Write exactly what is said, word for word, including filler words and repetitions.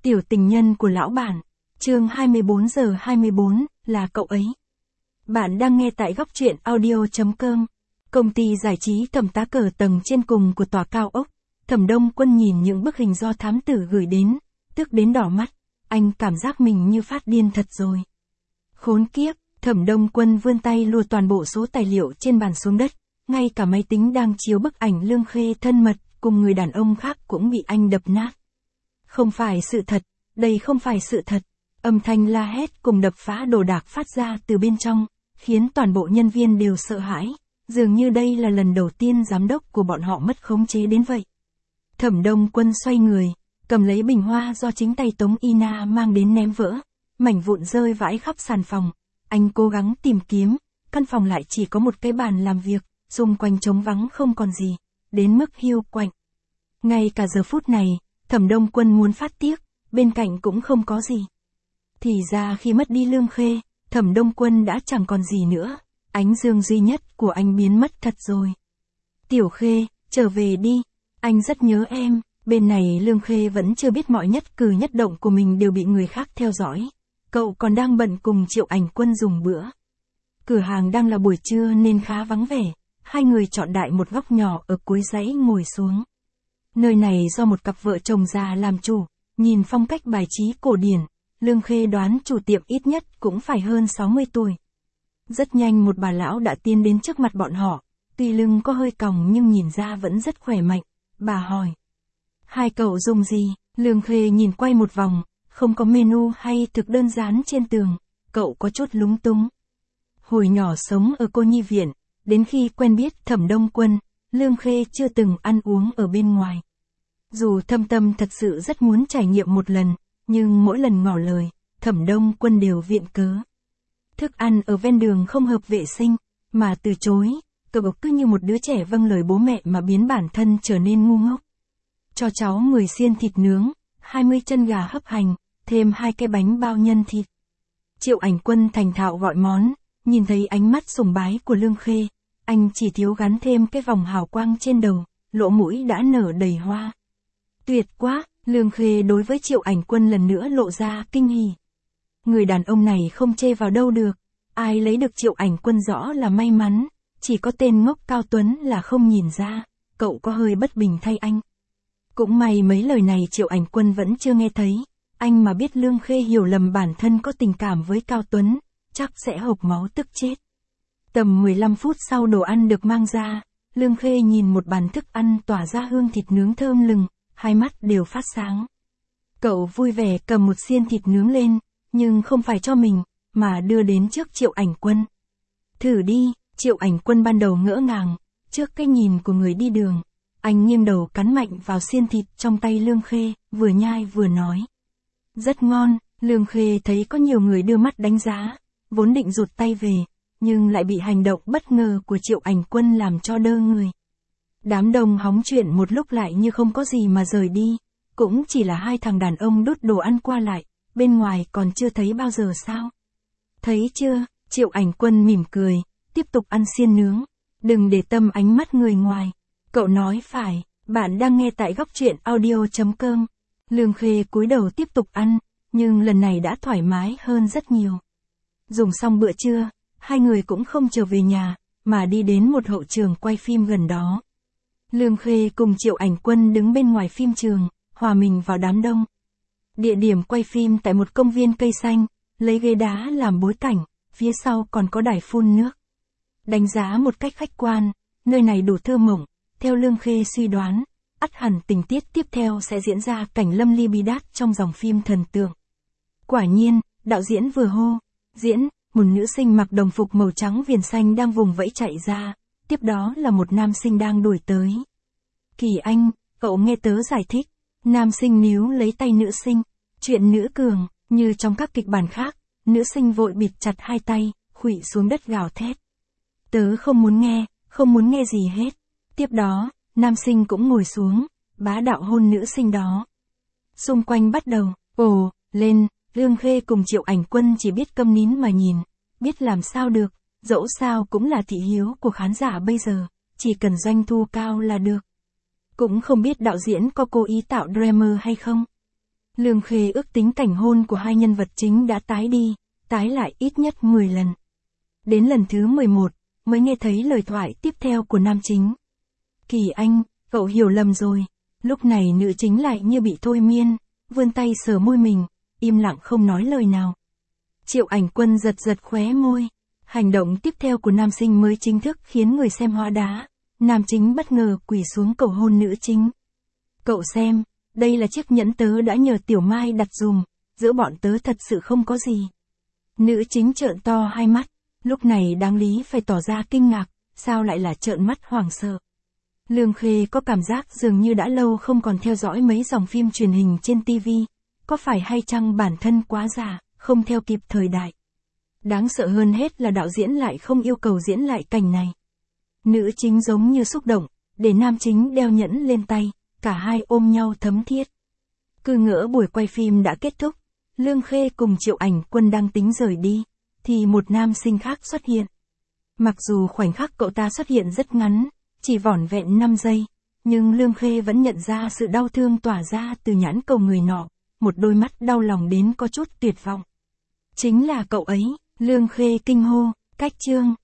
Tiểu tình nhân của lão bản. Chương hai mươi bốn giờ hai mươi bốn, là cậu ấy. Bạn đang nghe tại góc truyện audio chấm com. Công ty giải trí Thẩm Tá Cờ tầng trên cùng của tòa cao ốc. Thẩm Đông Quân nhìn những bức hình do thám tử gửi đến, tức đến đỏ mắt. Anh cảm giác mình như phát điên thật rồi. Khốn kiếp, Thẩm Đông Quân vươn tay lùa toàn bộ số tài liệu trên bàn xuống đất. Ngay cả máy tính đang chiếu bức ảnh Lương Khê thân mật cùng người đàn ông khác cũng bị anh đập nát. Không phải sự thật, đây không phải sự thật. Âm thanh la hét cùng đập phá đồ đạc phát ra từ bên trong, khiến toàn bộ nhân viên đều sợ hãi. Dường như đây là lần đầu tiên giám đốc của bọn họ mất khống chế đến vậy. Thẩm Đông Quân xoay người, cầm lấy bình hoa do chính tay Tống Ina mang đến ném vỡ. Mảnh vụn rơi vãi khắp sàn phòng. Anh cố gắng tìm kiếm, căn phòng lại chỉ có một cái bàn làm việc, xung quanh trống vắng không còn gì, đến mức hiu quạnh. Ngay cả giờ phút này, Thẩm Đông Quân muốn phát tiếc, bên cạnh cũng không có gì. Thì ra khi mất đi Lương Khê, Thẩm Đông Quân đã chẳng còn gì nữa, ánh dương duy nhất của anh biến mất thật rồi. Tiểu Khê, trở về đi, anh rất nhớ em. Bên này Lương Khê vẫn chưa biết mọi nhất cử nhất động của mình đều bị người khác theo dõi. Cậu còn đang bận cùng Triệu Ảnh Quân dùng bữa. Cửa hàng đang là buổi trưa nên khá vắng vẻ, hai người chọn đại một góc nhỏ ở cuối dãy ngồi xuống. Nơi này do một cặp vợ chồng già làm chủ, nhìn phong cách bài trí cổ điển, Lương Khê đoán chủ tiệm ít nhất cũng phải hơn sáu mươi tuổi. Rất nhanh một bà lão đã tiến đến trước mặt bọn họ, tuy lưng có hơi còng nhưng nhìn ra vẫn rất khỏe mạnh. Bà hỏi: hai cậu dùng gì? Lương Khê nhìn quay một vòng, không có menu hay thực đơn dán trên tường, cậu có chút lúng túng. Hồi nhỏ sống ở cô nhi viện, đến khi quen biết Thẩm Đông Quân, Lương Khê chưa từng ăn uống ở bên ngoài. Dù thâm tâm thật sự rất muốn trải nghiệm một lần, nhưng mỗi lần ngỏ lời, Thẩm Đông Quân đều viện cớ. Thức ăn ở ven đường không hợp vệ sinh, mà từ chối, cậu cứ như một đứa trẻ vâng lời bố mẹ mà biến bản thân trở nên ngu ngốc. Cho cháu mười xiên thịt nướng, hai mươi chân gà hấp hành, thêm hai cái bánh bao nhân thịt. Triệu Ảnh Quân thành thạo gọi món, nhìn thấy ánh mắt sùng bái của Lương Khê, anh chỉ thiếu gắn thêm cái vòng hào quang trên đầu, lỗ mũi đã nở đầy hoa. Tuyệt quá, Lương Khê đối với Triệu Ảnh Quân lần nữa lộ ra kinh hỉ. Người đàn ông này không chê vào đâu được, ai lấy được Triệu Ảnh Quân rõ là may mắn, chỉ có tên ngốc Cao Tuấn là không nhìn ra, cậu có hơi bất bình thay anh. Cũng may mấy lời này Triệu Ảnh Quân vẫn chưa nghe thấy, anh mà biết Lương Khê hiểu lầm bản thân có tình cảm với Cao Tuấn, chắc sẽ hộc máu tức chết. Tầm mười lăm phút sau đồ ăn được mang ra, Lương Khê nhìn một bàn thức ăn tỏa ra hương thịt nướng thơm lừng, hai mắt đều phát sáng. Cậu vui vẻ cầm một xiên thịt nướng lên, nhưng không phải cho mình, mà đưa đến trước Triệu Ảnh Quân. Thử đi, Triệu Ảnh Quân ban đầu ngỡ ngàng, trước cái nhìn của người đi đường, anh nghiêng đầu cắn mạnh vào xiên thịt trong tay Lương Khê, vừa nhai vừa nói. Rất ngon. Lương Khê thấy có nhiều người đưa mắt đánh giá, vốn định rụt tay về, nhưng lại bị hành động bất ngờ của Triệu Ảnh Quân làm cho đơ người. Đám đông hóng chuyện một lúc lại như không có gì mà rời đi, cũng chỉ là hai thằng đàn ông đút đồ ăn qua lại, bên ngoài còn chưa thấy bao giờ sao? Thấy chưa? Triệu Ảnh Quân mỉm cười, tiếp tục ăn xiên nướng. Đừng để tâm ánh mắt người ngoài. Cậu nói phải, bạn đang nghe tại góc truyện audio chấm com. Lương Khê cúi đầu tiếp tục ăn, nhưng lần này đã thoải mái hơn rất nhiều. Dùng xong bữa trưa, hai người cũng không trở về nhà, mà đi đến một hậu trường quay phim gần đó. Lương Khê cùng Triệu Ảnh Quân đứng bên ngoài phim trường, hòa mình vào đám đông. Địa điểm quay phim tại một công viên cây xanh, lấy ghế đá làm bối cảnh, phía sau còn có đài phun nước. Đánh giá một cách khách quan, nơi này đủ thơ mộng, theo Lương Khê suy đoán, ắt hẳn tình tiết tiếp theo sẽ diễn ra cảnh Lâm Ly bi đát trong dòng phim thần tượng. Quả nhiên, đạo diễn vừa hô, diễn, một nữ sinh mặc đồng phục màu trắng viền xanh đang vùng vẫy chạy ra, tiếp đó là một nam sinh đang đuổi tới. Kỳ Anh, cậu nghe tớ giải thích, nam sinh níu lấy tay nữ sinh, chuyện nữ cường, như trong các kịch bản khác, nữ sinh vội bịt chặt hai tay, khuỵu xuống đất gào thét. Tớ không muốn nghe, không muốn nghe gì hết. Tiếp đó, nam sinh cũng ngồi xuống, bá đạo hôn nữ sinh đó. Xung quanh bắt đầu, ồ, lên, Lương Khê cùng Triệu Ảnh Quân chỉ biết câm nín mà nhìn, biết làm sao được, dẫu sao cũng là thị hiếu của khán giả bây giờ, chỉ cần doanh thu cao là được. Cũng không biết đạo diễn có cố ý tạo drama hay không. Lương Khê ước tính cảnh hôn của hai nhân vật chính đã tái đi, tái lại ít nhất mười lần. Đến lần thứ mười một, mới nghe thấy lời thoại tiếp theo của nam chính. Kỳ Anh, cậu hiểu lầm rồi. Lúc này nữ chính lại như bị thôi miên, vươn tay sờ môi mình, im lặng không nói lời nào. Triệu Ảnh Quân giật giật khóe môi. Hành động tiếp theo của nam sinh mới chính thức khiến người xem hóa đá. Nam chính bất ngờ quỳ xuống cầu hôn nữ chính. Cậu xem, đây là chiếc nhẫn tớ đã nhờ Tiểu Mai đặt dùm, giữa bọn tớ thật sự không có gì. Nữ chính trợn to hai mắt, lúc này đáng lý phải tỏ ra kinh ngạc, sao lại là trợn mắt hoảng sợ. Lương Khê có cảm giác dường như đã lâu không còn theo dõi mấy dòng phim truyền hình trên ti vi, có phải hay chăng bản thân quá già, không theo kịp thời đại. Đáng sợ hơn hết là đạo diễn lại không yêu cầu diễn lại cảnh này. Nữ chính giống như xúc động, để nam chính đeo nhẫn lên tay, cả hai ôm nhau thấm thiết. Cứ ngỡ buổi quay phim đã kết thúc, Lương Khê cùng Triệu Ảnh Quân đang tính rời đi, thì một nam sinh khác xuất hiện. Mặc dù khoảnh khắc cậu ta xuất hiện rất ngắn, chỉ vỏn vẹn năm giây, nhưng Lương Khê vẫn nhận ra sự đau thương tỏa ra từ nhãn cầu người nọ, một đôi mắt đau lòng đến có chút tuyệt vọng. Chính là cậu ấy, Lương Khê kinh hô, cách chương.